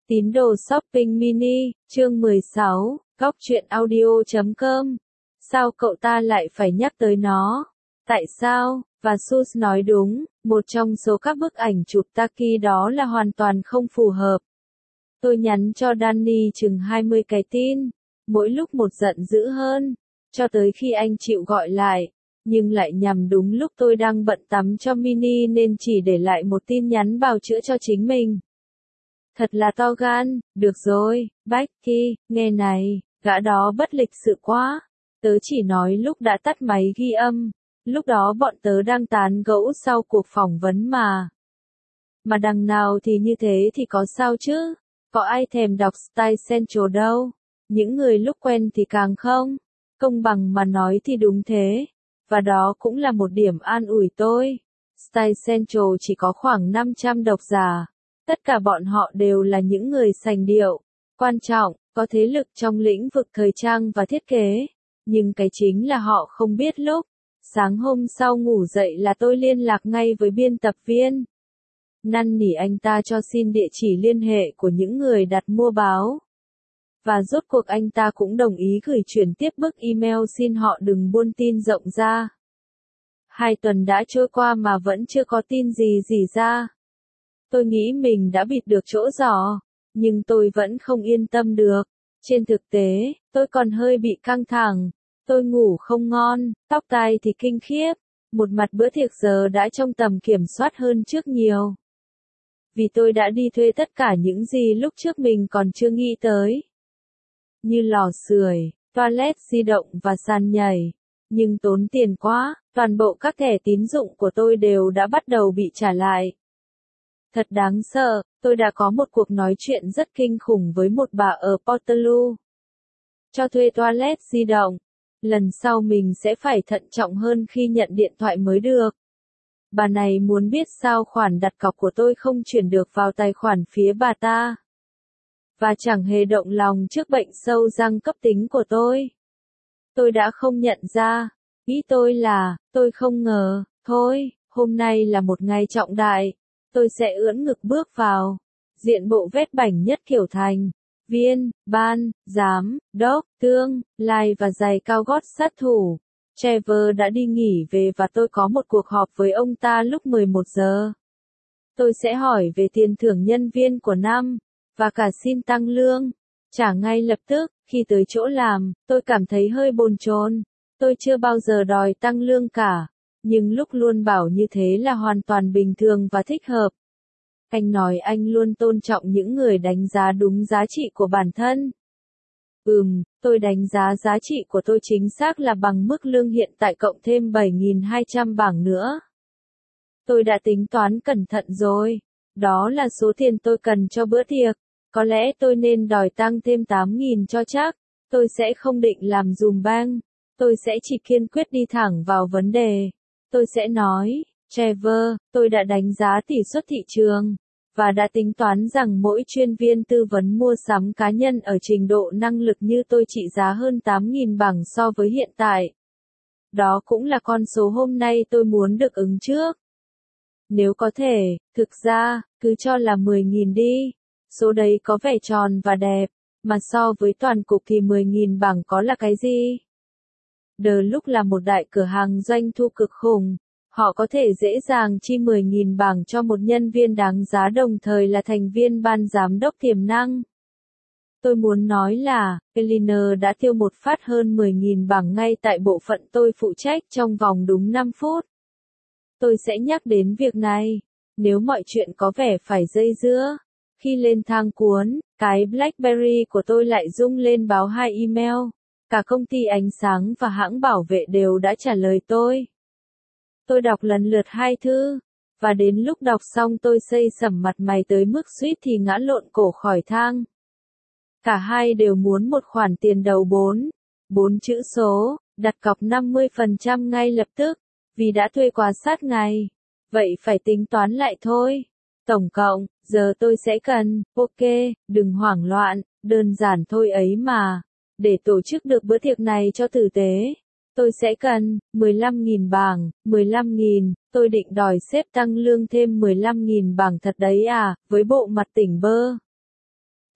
Tín đồ shopping mini, chương 16, góc truyện audio.com. Sao cậu ta lại phải nhắc tới nó? Tại sao? Và Sus nói đúng, một trong số các bức ảnh chụp Taki đó là hoàn toàn không phù hợp. Tôi nhắn cho Danny chừng 20 cái tin, mỗi lúc một giận dữ hơn, cho tới khi anh chịu gọi lại, nhưng lại nhằm đúng lúc tôi đang bận tắm cho mini nên chỉ để lại một tin nhắn bào chữa cho chính mình. Thật là to gan, được rồi, Becky, nghe này, gã đó bất lịch sự quá. Tớ chỉ nói lúc đã tắt máy ghi âm, lúc đó bọn tớ đang tán gẫu sau cuộc phỏng vấn mà. Mà đằng nào thì như thế thì có sao chứ, có ai thèm đọc Style Central đâu, những người lúc quen thì càng không, công bằng mà nói thì đúng thế, và đó cũng là một điểm an ủi tôi. Style Central chỉ có khoảng 500 độc giả. Tất cả bọn họ đều là những người sành điệu, quan trọng, có thế lực trong lĩnh vực thời trang và thiết kế. Nhưng cái chính là họ không biết lúc. Sáng hôm sau ngủ dậy là tôi liên lạc ngay với biên tập viên. Năn nỉ anh ta cho xin địa chỉ liên hệ của những người đặt mua báo. Và rốt cuộc anh ta cũng đồng ý gửi chuyển tiếp bức email xin họ đừng buôn tin rộng ra. 2 tuần đã trôi qua mà vẫn chưa có tin gì ra. Tôi nghĩ mình đã bịt được chỗ giỏ, nhưng tôi vẫn không yên tâm được. Trên thực tế, tôi còn hơi bị căng thẳng. Tôi ngủ không ngon, tóc tai thì kinh khiếp. Một mặt bữa tiệc giờ đã trong tầm kiểm soát hơn trước nhiều. Vì tôi đã đi thuê tất cả những gì lúc trước mình còn chưa nghĩ tới. Như lò sưởi, toilet di động và sàn nhảy. Nhưng tốn tiền quá, toàn bộ các thẻ tín dụng của tôi đều đã bắt đầu bị trả lại. Thật đáng sợ, tôi đã có một cuộc nói chuyện rất kinh khủng với một bà ở Portaloo. Cho thuê toilet di động. Lần sau mình sẽ phải thận trọng hơn khi nhận điện thoại mới được. Bà này muốn biết sao khoản đặt cọc của tôi không chuyển được vào tài khoản phía bà ta. Và chẳng hề động lòng trước bệnh sâu răng cấp tính của tôi. Tôi đã không nhận ra. Ý tôi là, tôi không ngờ, thôi, hôm nay là một ngày trọng đại. Tôi sẽ ưỡn ngực bước vào. Diện bộ vết bảnh nhất kiểu thành. Viên, ban, giám, đốc, tương, lai và giày cao gót sát thủ. Trevor đã đi nghỉ về và tôi có một cuộc họp với ông ta lúc 11 giờ. Tôi sẽ hỏi về tiền thưởng nhân viên của năm, và cả xin tăng lương. Trả ngay lập tức, khi tới chỗ làm, tôi cảm thấy hơi bồn chồn. Tôi chưa bao giờ đòi tăng lương cả. Nhưng lúc luôn bảo như thế là hoàn toàn bình thường và thích hợp. Anh nói anh luôn tôn trọng những người đánh giá đúng giá trị của bản thân. Tôi đánh giá giá trị của tôi chính xác là bằng mức lương hiện tại cộng thêm 7.200 bảng nữa. Tôi đã tính toán cẩn thận rồi. Đó là số tiền tôi cần cho bữa tiệc. Có lẽ tôi nên đòi tăng thêm 8.000 cho chắc. Tôi sẽ không định làm dùm bang. Tôi sẽ chỉ kiên quyết đi thẳng vào vấn đề. Tôi sẽ nói, Trevor, tôi đã đánh giá tỷ suất thị trường, và đã tính toán rằng mỗi chuyên viên tư vấn mua sắm cá nhân ở trình độ năng lực như tôi trị giá hơn 8.000 bảng so với hiện tại. Đó cũng là con số hôm nay tôi muốn được ứng trước. Nếu có thể, thực ra, cứ cho là 10.000 đi. Số đấy có vẻ tròn và đẹp, mà so với toàn cục thì 10.000 bảng có là cái gì? The Look là một đại cửa hàng doanh thu cực khủng. Họ có thể dễ dàng chi 10.000 bảng cho một nhân viên đáng giá đồng thời là thành viên ban giám đốc tiềm năng. Tôi muốn nói là, Eleanor đã tiêu một phát hơn 10.000 bảng ngay tại bộ phận tôi phụ trách trong vòng đúng 5 phút. Tôi sẽ nhắc đến việc này, nếu mọi chuyện có vẻ phải dây dưa. Khi lên thang cuốn, cái BlackBerry của tôi lại rung lên báo 2 email. Cả công ty ánh sáng và hãng bảo vệ đều đã trả lời tôi. Tôi đọc lần lượt 2 thư, và đến lúc đọc xong tôi xây sẩm mặt mày tới mức suýt thì ngã lộn cổ khỏi thang. Cả hai đều muốn một khoản tiền đầu 4 chữ số, đặt cọc 50% ngay lập tức, vì đã thuê quá sát ngày. Vậy phải tính toán lại thôi. Tổng cộng, giờ tôi sẽ cần, ok, đừng hoảng loạn, đơn giản thôi ấy mà. Để tổ chức được bữa tiệc này cho tử tế. Tôi sẽ cần 15.000 bảng, 15.000, tôi định đòi sếp tăng lương thêm 15.000 bảng thật đấy à, với bộ mặt tỉnh bơ.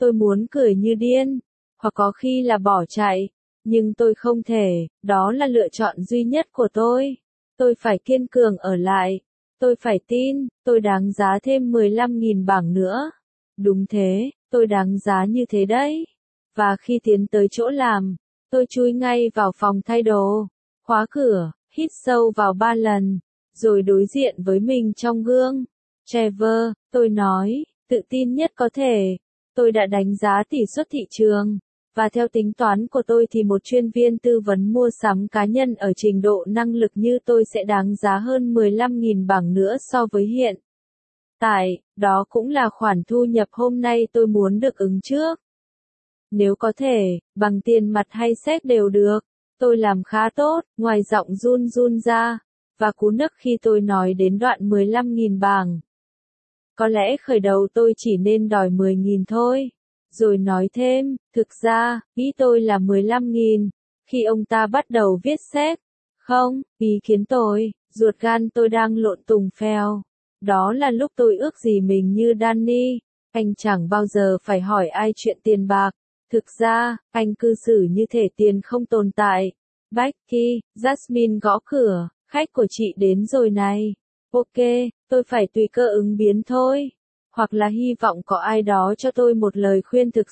Tôi muốn cười như điên, hoặc có khi là bỏ chạy, nhưng tôi không thể, đó là lựa chọn duy nhất của tôi. Tôi phải kiên cường ở lại. Tôi phải tin, tôi đáng giá thêm 15.000 bảng nữa. Đúng thế, tôi đáng giá như thế đấy. Và khi tiến tới chỗ làm, tôi chui ngay vào phòng thay đồ, khóa cửa, hít sâu vào 3 lần, rồi đối diện với mình trong gương. Trevor, tôi nói, tự tin nhất có thể. Tôi đã đánh giá tỷ suất thị trường. Và theo tính toán của tôi thì một chuyên viên tư vấn mua sắm cá nhân ở trình độ năng lực như tôi sẽ đáng giá hơn 15.000 bảng nữa so với hiện tại, đó cũng là khoản thu nhập hôm nay tôi muốn được ứng trước. Nếu có thể, bằng tiền mặt hay séc đều được. Tôi làm khá tốt, ngoài giọng run run ra, và cú nấc khi tôi nói đến đoạn 15.000 bảng. Có lẽ khởi đầu tôi chỉ nên đòi 10.000 thôi. Rồi nói thêm, thực ra, ý tôi là 15.000, khi ông ta bắt đầu viết séc. Không, ý khiến tôi, ruột gan tôi đang lộn tùng phèo. Đó là lúc tôi ước gì mình như Danny, anh chẳng bao giờ phải hỏi ai chuyện tiền bạc. Thực ra, anh cư xử như thể tiền không tồn tại. Becky, Jasmine gõ cửa, khách của chị đến rồi này. Ok, tôi phải tùy cơ ứng biến thôi. Hoặc là hy vọng có ai đó cho tôi một lời khuyên thực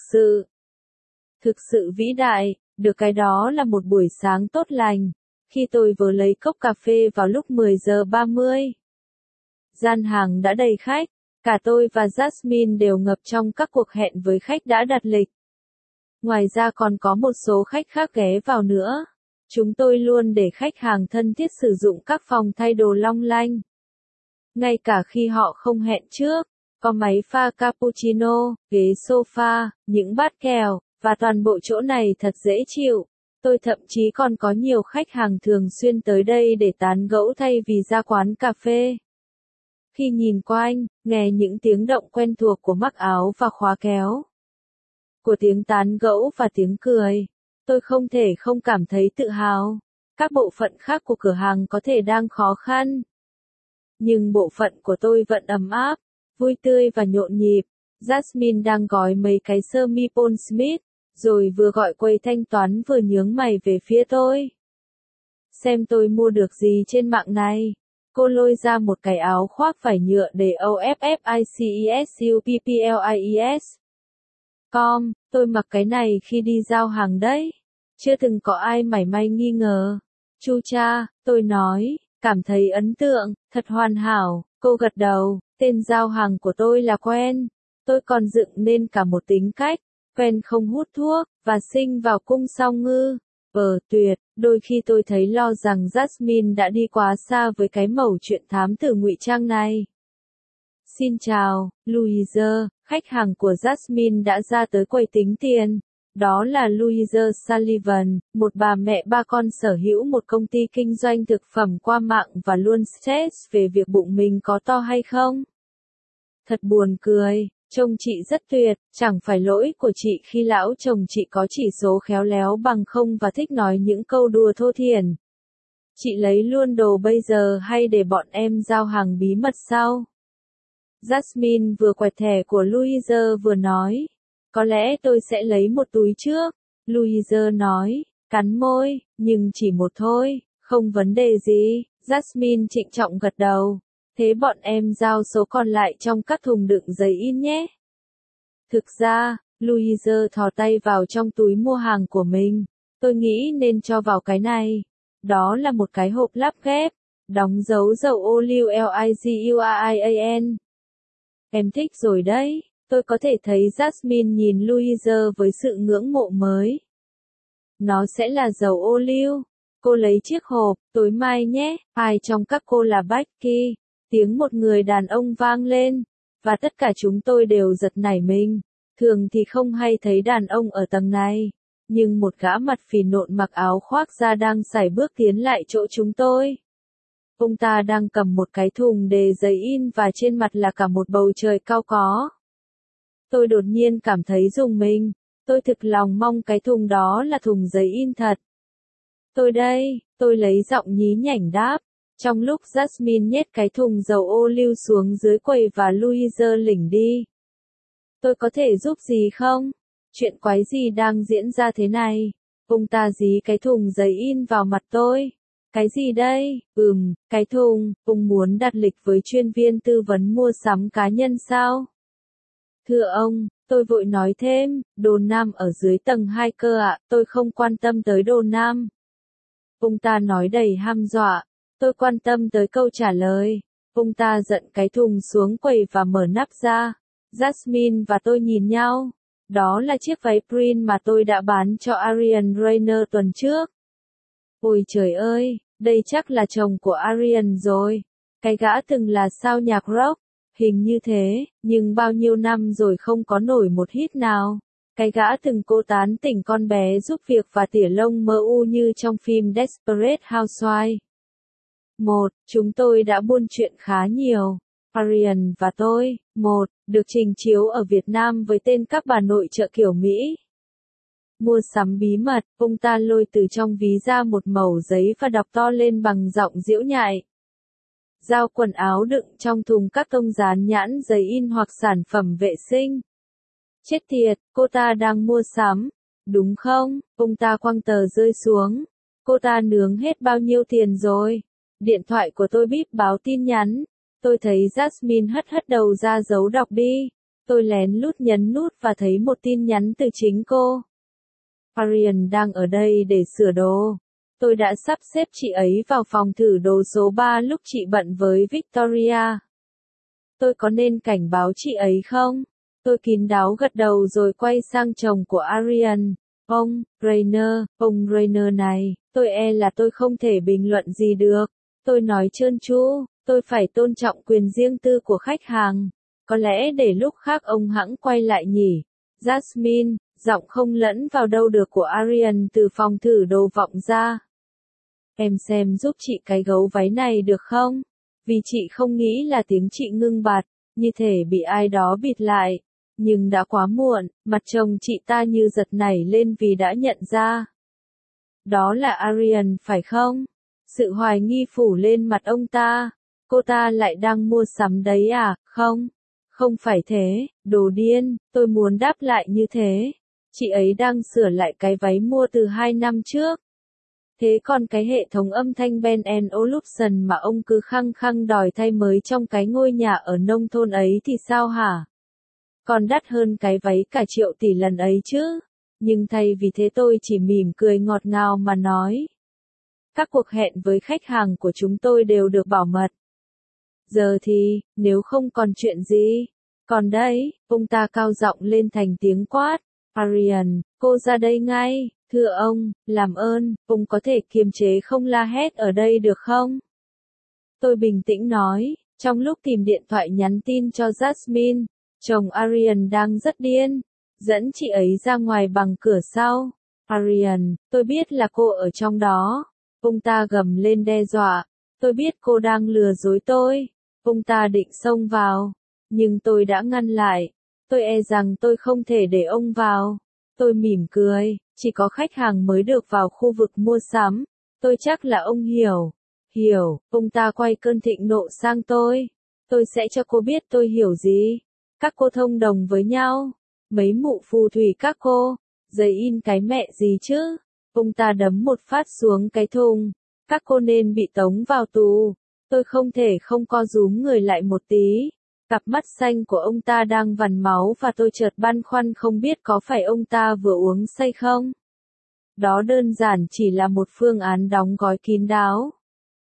sự vĩ đại, được cái đó là một buổi sáng tốt lành, khi tôi vừa lấy cốc cà phê vào lúc 10 giờ 30. Gian hàng đã đầy khách, cả tôi và Jasmine đều ngập trong các cuộc hẹn với khách đã đặt lịch. Ngoài ra còn có một số khách khác ghé vào nữa. Chúng tôi luôn để khách hàng thân thiết sử dụng các phòng thay đồ long lanh. Ngay cả khi họ không hẹn trước. Có máy pha cappuccino, ghế sofa, những bát kèo, và toàn bộ chỗ này thật dễ chịu. Tôi thậm chí còn có nhiều khách hàng thường xuyên tới đây để tán gẫu thay vì ra quán cà phê. Khi nhìn quanh, nghe những tiếng động quen thuộc của mắc áo và khóa kéo, của tiếng tán gẫu và tiếng cười, tôi không thể không cảm thấy tự hào. Các bộ phận khác của cửa hàng có thể đang khó khăn, nhưng bộ phận của tôi vẫn ấm áp, vui tươi và nhộn nhịp. Jasmine đang gói mấy cái sơ mi Paul Smith, rồi vừa gọi quầy thanh toán vừa nhướng mày về phía tôi. Xem tôi mua được gì trên mạng này. Cô lôi ra một cái áo khoác vải nhựa để OFFICESUPPLIES. Tôi mặc cái này khi đi giao hàng đấy. Chưa từng có ai mảy may nghi ngờ. Chu cha, tôi nói, cảm thấy ấn tượng, thật hoàn hảo. Cô gật đầu. Tên giao hàng của tôi là Quen. Tôi còn dựng nên cả một tính cách. Quen không hút thuốc, và sinh vào cung song ngư. Tuyệt, đôi khi tôi thấy lo rằng Jasmine đã đi quá xa với cái mẩu chuyện thám tử ngụy trang này. Xin chào, Louise, khách hàng của Jasmine đã ra tới quầy tính tiền. Đó là Louise Sullivan, một bà mẹ ba con sở hữu một công ty kinh doanh thực phẩm qua mạng và luôn stress về việc bụng mình có to hay không. Thật buồn cười, trông chị rất tuyệt, chẳng phải lỗi của chị khi lão chồng chị có chỉ số khéo léo bằng không và thích nói những câu đùa thô thiển. Chị lấy luôn đồ bây giờ hay để bọn em giao hàng bí mật sau? Jasmine vừa quẹt thẻ của Louise vừa nói. Có lẽ tôi sẽ lấy một túi trước. Louise nói, cắn môi, nhưng chỉ một thôi, không vấn đề gì. Jasmine trịnh trọng gật đầu. Thế bọn em giao số còn lại trong các thùng đựng giấy in nhé. Thực ra, Louise thò tay vào trong túi mua hàng của mình. Tôi nghĩ nên cho vào cái này. Đó là một cái hộp lắp ghép, đóng dấu dầu ô liu LIGURIAN. Em thích rồi đấy. Tôi có thể thấy Jasmine nhìn Louise với sự ngưỡng mộ mới. Nó sẽ là dầu ô liu. Cô lấy chiếc hộp, tối mai nhé. Ai trong các cô là Becky? Tiếng một người đàn ông vang lên, và tất cả chúng tôi đều giật nảy mình. Thường thì không hay thấy đàn ông ở tầng này, nhưng một gã mặt phì nộn mặc áo khoác da đang sải bước tiến lại chỗ chúng tôi. Ông ta đang cầm một cái thùng đề giấy in và trên mặt là cả một bầu trời cao có. Tôi đột nhiên cảm thấy rùng mình. Tôi thực lòng mong cái thùng đó là thùng giấy in thật. Tôi đây, tôi lấy giọng nhí nhảnh đáp. Trong lúc Jasmine nhét cái thùng dầu ô liu xuống dưới quầy và Louise lỉnh đi. Tôi có thể giúp gì không? Chuyện quái gì đang diễn ra thế này? Ông ta dí cái thùng giấy in vào mặt tôi. Cái gì đây? Cái thùng, ông muốn đặt lịch với chuyên viên tư vấn mua sắm cá nhân sao? Thưa ông, tôi vội nói thêm, đồ nam ở dưới tầng 2 cơ ạ, tôi không quan tâm tới đồ nam. Ông ta nói đầy hăm dọa, tôi quan tâm tới câu trả lời. Ông ta giận cái thùng xuống quầy và mở nắp ra. Jasmine và tôi nhìn nhau. Đó là chiếc váy print mà tôi đã bán cho Arian Rainer tuần trước. Ôi trời ơi, đây chắc là chồng của Arian rồi. Cái gã từng là sao nhạc rock. Hình như thế, nhưng bao nhiêu năm rồi không có nổi một hit nào. Cái gã từng cố tán tỉnh con bé giúp việc và tỉa lông mơ u như trong phim Desperate Housewives. Chúng tôi đã buôn chuyện khá nhiều. Arian và tôi, được trình chiếu ở Việt Nam với tên Các bà nội trợ kiểu Mỹ. Mua sắm bí mật, ông ta lôi từ trong ví ra một mẩu giấy và đọc to lên bằng giọng giễu nhại. Giao quần áo đựng trong thùng các tông dán nhãn giấy in hoặc sản phẩm vệ sinh. Chết tiệt, cô ta đang mua sắm, đúng không? Ông ta quăng tờ rơi xuống. Cô ta nướng hết bao nhiêu tiền rồi? Điện thoại của tôi bíp báo tin nhắn. Tôi thấy Jasmine hất hất đầu ra giấu đọc đi. Tôi lén lút nhấn nút và thấy một tin nhắn từ chính cô. Arian đang ở đây để sửa đồ. Tôi đã sắp xếp chị ấy vào phòng thử đồ số 3 lúc chị bận với Victoria. Tôi có nên cảnh báo chị ấy không? Tôi kín đáo gật đầu rồi quay sang chồng của Arian. Ông Rainer này, tôi e là tôi không thể bình luận gì được. Tôi nói trơn tru, tôi phải tôn trọng quyền riêng tư của khách hàng. Có lẽ để lúc khác ông hẵng quay lại nhỉ. Jasmine, giọng không lẫn vào đâu được của Arian từ phòng thử đồ vọng ra. Em xem giúp chị cái gấu váy này được không? Vì chị không nghĩ là tiếng chị ngưng bặt, như thể bị ai đó bịt lại. Nhưng đã quá muộn, mặt chồng chị ta như giật nảy lên vì đã nhận ra. Đó là Arian phải không? Sự hoài nghi phủ lên mặt ông ta. Cô ta lại đang mua sắm đấy à? Không. Không phải thế, đồ điên, tôi muốn đáp lại như thế. Chị ấy đang sửa lại cái váy mua từ 2 năm trước. Thế còn cái hệ thống âm thanh Ben & Olufsen mà ông cứ khăng khăng đòi thay mới trong cái ngôi nhà ở nông thôn ấy thì sao hả? Còn đắt hơn cái váy cả triệu tỷ lần ấy chứ. Nhưng thay vì thế tôi chỉ mỉm cười ngọt ngào mà nói. Các cuộc hẹn với khách hàng của chúng tôi đều được bảo mật. Giờ thì, nếu không còn chuyện gì. Còn đấy, ông ta cao giọng lên thành tiếng quát. Arian, cô ra đây ngay. Thưa ông, làm ơn, ông có thể kiềm chế không la hét ở đây được không? Tôi bình tĩnh nói, trong lúc tìm điện thoại nhắn tin cho Jasmine, chồng Arian đang rất điên, dẫn chị ấy ra ngoài bằng cửa sau. Arian, tôi biết là cô ở trong đó. Ông ta gầm lên đe dọa, tôi biết cô đang lừa dối tôi. Ông ta định xông vào, nhưng tôi đã ngăn lại. Tôi e rằng tôi không thể để ông vào. Tôi mỉm cười, chỉ có khách hàng mới được vào khu vực mua sắm. Tôi chắc là ông hiểu. Hiểu, ông ta quay cơn thịnh nộ sang tôi. Tôi sẽ cho cô biết tôi hiểu gì. Các cô thông đồng với nhau. Mấy mụ phù thủy các cô. Giấy in cái mẹ gì chứ. Ông ta đấm một phát xuống cái thùng. Các cô nên bị tống vào tù. Tôi không thể không co rúm người lại một tí. Cặp mắt xanh của ông ta đang vằn máu và tôi chợt băn khoăn không biết có phải ông ta vừa uống say không. Đó đơn giản chỉ là một phương án đóng gói kín đáo.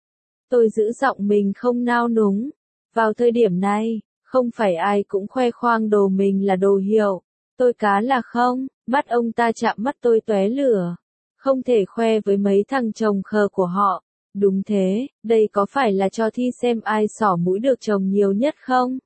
Tôi giữ giọng mình không nao núng. Vào thời điểm này, không phải ai cũng khoe khoang đồ mình là đồ hiệu. Tôi cá là không, mắt ông ta chạm mắt tôi tóe lửa. Không thể khoe với mấy thằng chồng khờ của họ. Đúng thế, đây có phải là cho thi xem ai xỏ mũi được chồng nhiều nhất không?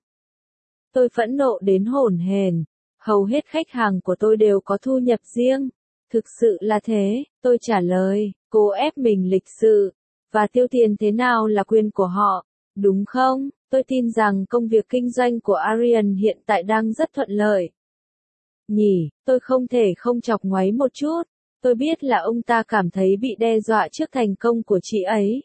Tôi phẫn nộ đến hổn hển. Hầu hết khách hàng của tôi đều có thu nhập riêng. Thực sự là thế, tôi trả lời, cố ép mình lịch sự. Và tiêu tiền thế nào là quyền của họ, đúng không? Tôi tin rằng công việc kinh doanh của Arian hiện tại đang rất thuận lợi. Nhỉ, tôi không thể không chọc ngoáy một chút. Tôi biết là ông ta cảm thấy bị đe dọa trước thành công của chị ấy.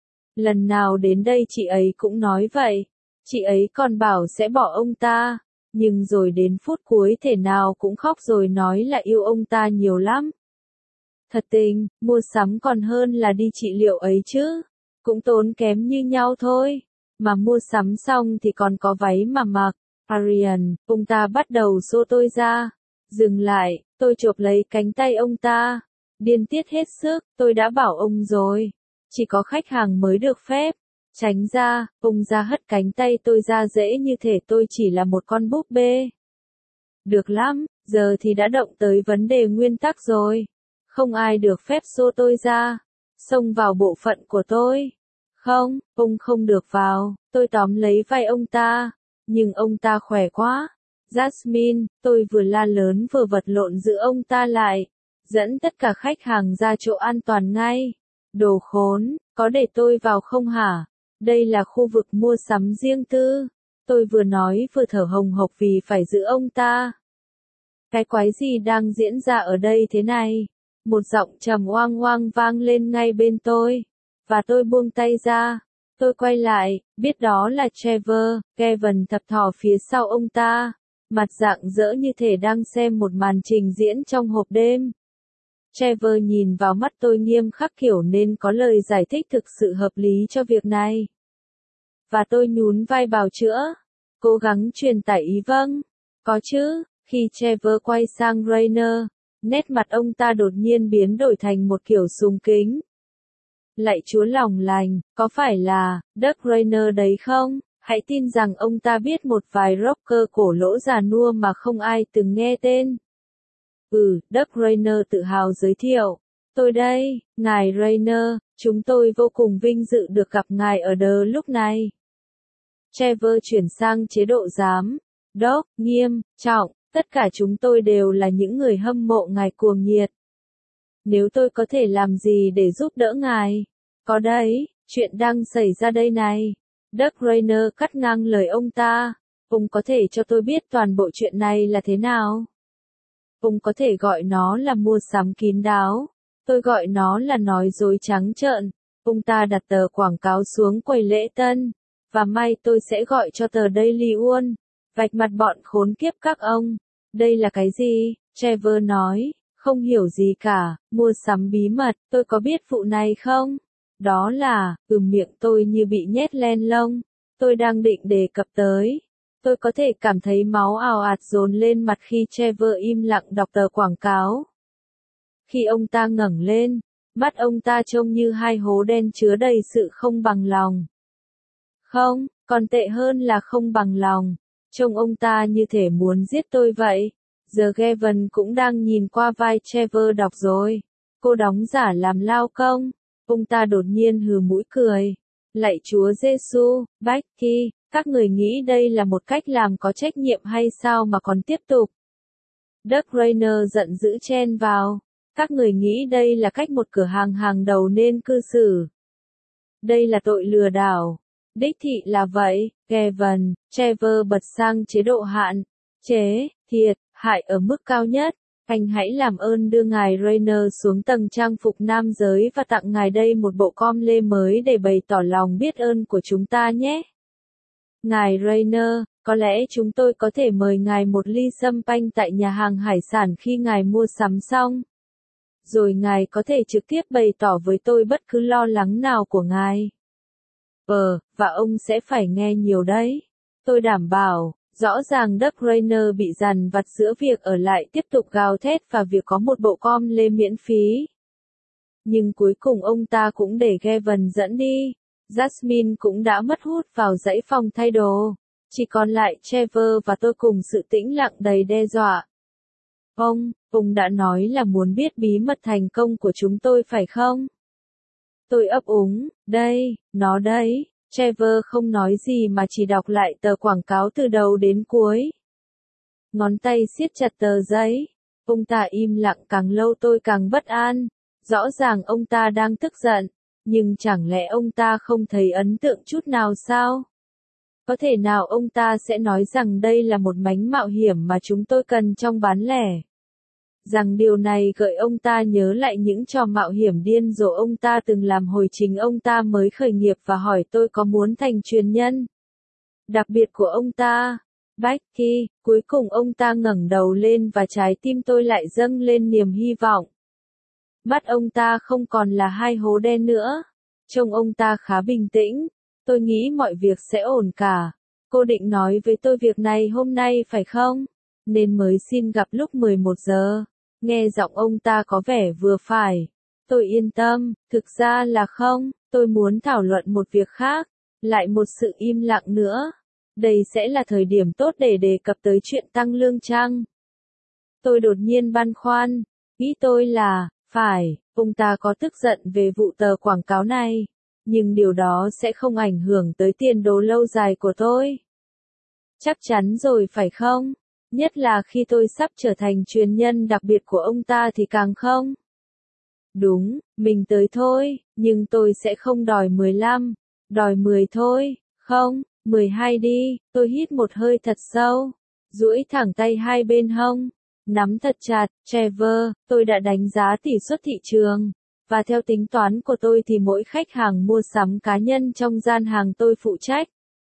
Lần nào đến đây chị ấy cũng nói vậy. Chị ấy còn bảo sẽ bỏ ông ta. nhưng rồi đến phút cuối thể nào cũng khóc rồi nói là yêu ông ta nhiều lắm. Thật tình, mua sắm còn hơn là đi trị liệu ấy chứ, cũng tốn kém như nhau thôi, mà mua sắm xong thì còn có váy mà mặc. Arian, ông ta bắt đầu xô tôi ra. Dừng lại, tôi chộp lấy cánh tay ông ta. Điên tiết hết sức, tôi đã bảo ông rồi. Chỉ có khách hàng mới được phép. Tránh ra, ông ra hất cánh tay tôi ra dễ như thể tôi chỉ là một con búp bê. Được lắm, giờ thì đã động tới vấn đề nguyên tắc rồi. Không ai được phép xô tôi ra. Xông vào bộ phận của tôi. Không, ông không được vào. Tôi tóm lấy vai ông ta. Nhưng ông ta khỏe quá. Jasmine, tôi vừa la lớn vừa vật lộn giữ ông ta lại. Dẫn tất cả khách hàng ra chỗ an toàn ngay. Đồ khốn, có để tôi vào không hả? Đây là khu vực mua sắm riêng tư. Tôi vừa nói vừa thở hồng hộc vì phải giữ ông ta. Cái quái gì đang diễn ra ở đây thế này? Một giọng trầm oang oang vang lên ngay bên tôi. Và tôi buông tay ra. Tôi quay lại, biết đó là Trevor. Kevin thập thò phía sau ông ta. Mặt rạng rỡ như thể đang xem một màn trình diễn trong hộp đêm. Trevor nhìn vào mắt tôi nghiêm khắc kiểu nên có lời giải thích thực sự hợp lý cho việc này. Và tôi nhún vai bào chữa. Cố gắng truyền tải ý vâng. Có chứ, khi Trevor quay sang Rainer, nét mặt ông ta đột nhiên biến đổi thành một kiểu sùng kính. Lạy Chúa lòng lành, có phải là Doug Rainer đấy không? Hãy tin rằng ông ta biết một vài rocker cổ lỗ già nua mà không ai từng nghe tên. Doug Rainer tự hào giới thiệu. Tôi đây, ngài Rainer, chúng tôi vô cùng vinh dự được gặp ngài ở đờ lúc này. Trevor chuyển sang chế độ giám. Doug, nghiêm, trọng, tất cả chúng tôi đều là những người hâm mộ ngài cuồng nhiệt. Nếu tôi có thể làm gì để giúp đỡ ngài? Có đấy, chuyện đang xảy ra đây này. Doug Rainer cắt ngang lời ông ta. Ông có thể cho tôi biết toàn bộ chuyện này là thế nào? Ông có thể gọi nó là mua sắm kín đáo. Tôi gọi nó là nói dối trắng trợn. Ông ta đặt tờ quảng cáo xuống quầy lễ tân. Và may tôi sẽ gọi cho tờ Daily One. Vạch mặt bọn khốn kiếp các ông. Đây là cái gì? Trevor nói. Không hiểu gì cả. Mua sắm bí mật. Tôi có biết vụ này không? Đó là, miệng tôi như bị nhét len lông. Tôi đang định đề cập tới. Tôi có thể cảm thấy máu ào ạt dồn lên mặt khi Trevor im lặng đọc tờ quảng cáo. Khi ông ta ngẩng lên, mắt ông ta trông như hai hố đen chứa đầy sự không bằng lòng. Không, còn tệ hơn là không bằng lòng. Trông ông ta như thể muốn giết tôi vậy. Giờ Gavin cũng đang nhìn qua vai Trevor đọc rồi. Cô đóng giả làm lao công. Ông ta đột nhiên hừ mũi cười. Lạy Chúa Giêsu, Becky, các người nghĩ đây là một cách làm có trách nhiệm hay sao mà còn tiếp tục? Doug Rainer giận dữ chen vào. Các người nghĩ đây là cách một cửa hàng hàng đầu nên cư xử. Đây là tội lừa đảo. Đích thị là vậy, Gavin. Trevor bật sang chế độ hạn. Chế, thiệt, hại ở mức cao nhất. Anh hãy làm ơn đưa ngài Rainer xuống tầng trang phục nam giới và tặng ngài đây một bộ com lê mới để bày tỏ lòng biết ơn của chúng ta nhé. Ngài Rainer, có lẽ chúng tôi có thể mời ngài một ly sâm panh tại nhà hàng hải sản khi ngài mua sắm xong. Rồi ngài có thể trực tiếp bày tỏ với tôi bất cứ lo lắng nào của ngài. Và ông sẽ phải nghe nhiều đấy. Tôi đảm bảo. Rõ ràng Doug Rainer bị dằn vặt giữa việc ở lại tiếp tục gào thét và việc có một bộ com lê miễn phí. Nhưng cuối cùng ông ta cũng để Gavin dẫn đi. Jasmine cũng đã mất hút vào dãy phòng thay đồ. Chỉ còn lại Trevor và tôi cùng sự tĩnh lặng đầy đe dọa. Ông đã nói là muốn biết bí mật thành công của chúng tôi phải không? Tôi ấp úng, nó đây. Trevor không nói gì mà chỉ đọc lại tờ quảng cáo từ đầu đến cuối. Ngón tay siết chặt tờ giấy. Ông ta im lặng càng lâu tôi càng bất an. Rõ ràng ông ta đang tức giận. Nhưng chẳng lẽ ông ta không thấy ấn tượng chút nào sao? Có thể nào ông ta sẽ nói rằng đây là một mánh mạo hiểm mà chúng tôi cần trong bán lẻ? Rằng điều này gợi ông ta nhớ lại những trò mạo hiểm điên rồ ông ta từng làm hồi chính ông ta mới khởi nghiệp và hỏi tôi có muốn thành truyền nhân đặc biệt của ông ta. Becky, cuối cùng ông ta ngẩng đầu lên và trái tim tôi lại dâng lên niềm hy vọng. Mắt ông ta không còn là hai hố đen nữa. Trông ông ta khá bình tĩnh. Tôi nghĩ mọi việc sẽ ổn cả. Cô định nói với tôi việc này hôm nay phải không? Nên mới xin gặp lúc 11 giờ. Nghe giọng ông ta có vẻ vừa phải. Tôi yên tâm, thực ra là không, tôi muốn thảo luận một việc khác. Lại một sự im lặng nữa. Đây sẽ là thời điểm tốt để đề cập tới chuyện tăng lương chăng? Tôi đột nhiên băn khoăn. Nghĩ tôi là, phải, ông ta có tức giận về vụ tờ quảng cáo này. Nhưng điều đó sẽ không ảnh hưởng tới tiền đồ lâu dài của tôi. Chắc chắn rồi phải không? Nhất là khi tôi sắp trở thành truyền nhân đặc biệt của ông ta thì càng không. Đúng, mình tới thôi, nhưng tôi sẽ không đòi 15, đòi 10 thôi, không, 12 đi, tôi hít một hơi thật sâu, duỗi thẳng tay hai bên hông, nắm thật chặt, Trevor, tôi đã đánh giá tỷ suất thị trường, và theo tính toán của tôi thì mỗi khách hàng mua sắm cá nhân trong gian hàng tôi phụ trách.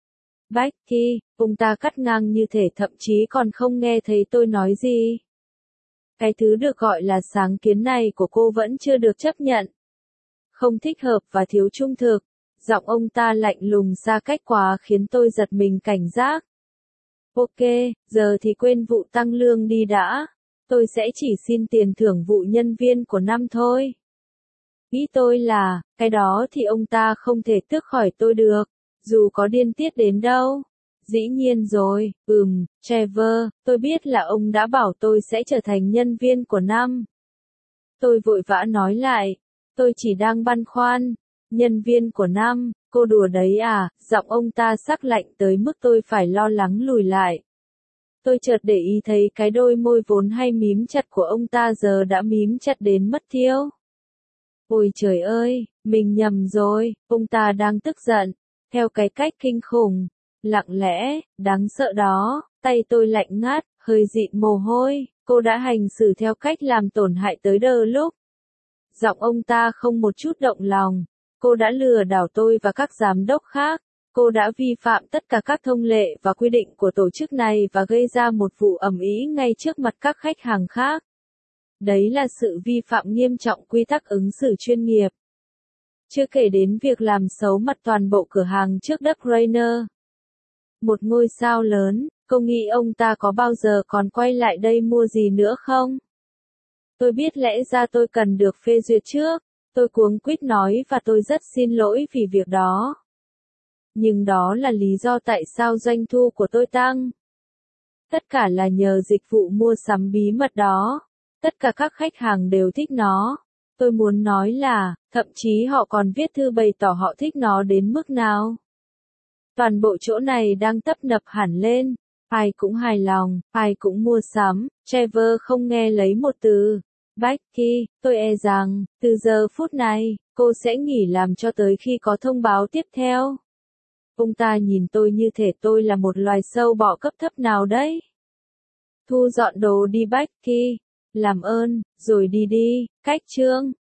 Becky, ông ta cắt ngang như thể thậm chí còn không nghe thấy tôi nói gì. Cái thứ được gọi là sáng kiến này của cô vẫn chưa được chấp nhận. Không thích hợp và thiếu trung thực. Giọng ông ta lạnh lùng xa cách quá khiến tôi giật mình cảnh giác. Ok, giờ thì quên vụ tăng lương đi đã. Tôi sẽ chỉ xin tiền thưởng vụ nhân viên của năm thôi. Nghĩ tôi là, cái đó thì ông ta không thể tước khỏi tôi được. Dù có điên tiết đến đâu. Dĩ nhiên rồi, Trevor, tôi biết là ông đã bảo tôi sẽ trở thành nhân viên của năm. Tôi vội vã nói lại, tôi chỉ đang băn khoăn. Nhân viên của năm, cô đùa đấy à, giọng ông ta sắc lạnh tới mức tôi phải lo lắng lùi lại. Tôi chợt để ý thấy cái đôi môi vốn hay mím chặt của ông ta giờ đã mím chặt đến mất thiêu. Ôi trời ơi, mình nhầm rồi, ông ta đang tức giận, theo cái cách kinh khủng, lặng lẽ, đáng sợ đó, tay tôi lạnh ngắt, hơi dịn mồ hôi, cô đã hành xử theo cách làm tổn hại tới đờ lúc. Giọng ông ta không một chút động lòng, cô đã lừa đảo tôi và các giám đốc khác, cô đã vi phạm tất cả các thông lệ và quy định của tổ chức này và gây ra một vụ ầm ĩ ngay trước mặt các khách hàng khác. Đấy là sự vi phạm nghiêm trọng quy tắc ứng xử chuyên nghiệp. Chưa kể đến việc làm xấu mặt toàn bộ cửa hàng trước Doug Rainer. Một ngôi sao lớn, cô nghĩ ông ta có bao giờ còn quay lại đây mua gì nữa không? Tôi biết lẽ ra tôi cần được phê duyệt trước, tôi cuống quýt nói và tôi rất xin lỗi vì việc đó. Nhưng đó là lý do tại sao doanh thu của tôi tăng. Tất cả là nhờ dịch vụ mua sắm bí mật đó. Tất cả các khách hàng đều thích nó. Tôi muốn nói là, thậm chí họ còn viết thư bày tỏ họ thích nó đến mức nào. Toàn bộ chỗ này đang tấp nập hẳn lên. Ai cũng hài lòng, ai cũng mua sắm. Trevor không nghe lấy một từ. Becky, tôi e rằng, từ giờ phút này, cô sẽ nghỉ làm cho tới khi có thông báo tiếp theo. Ông ta nhìn tôi như thể tôi là một loài sâu bọ cấp thấp nào đấy. Thu dọn đồ đi Becky. Làm ơn, rồi đi đi, cách chương.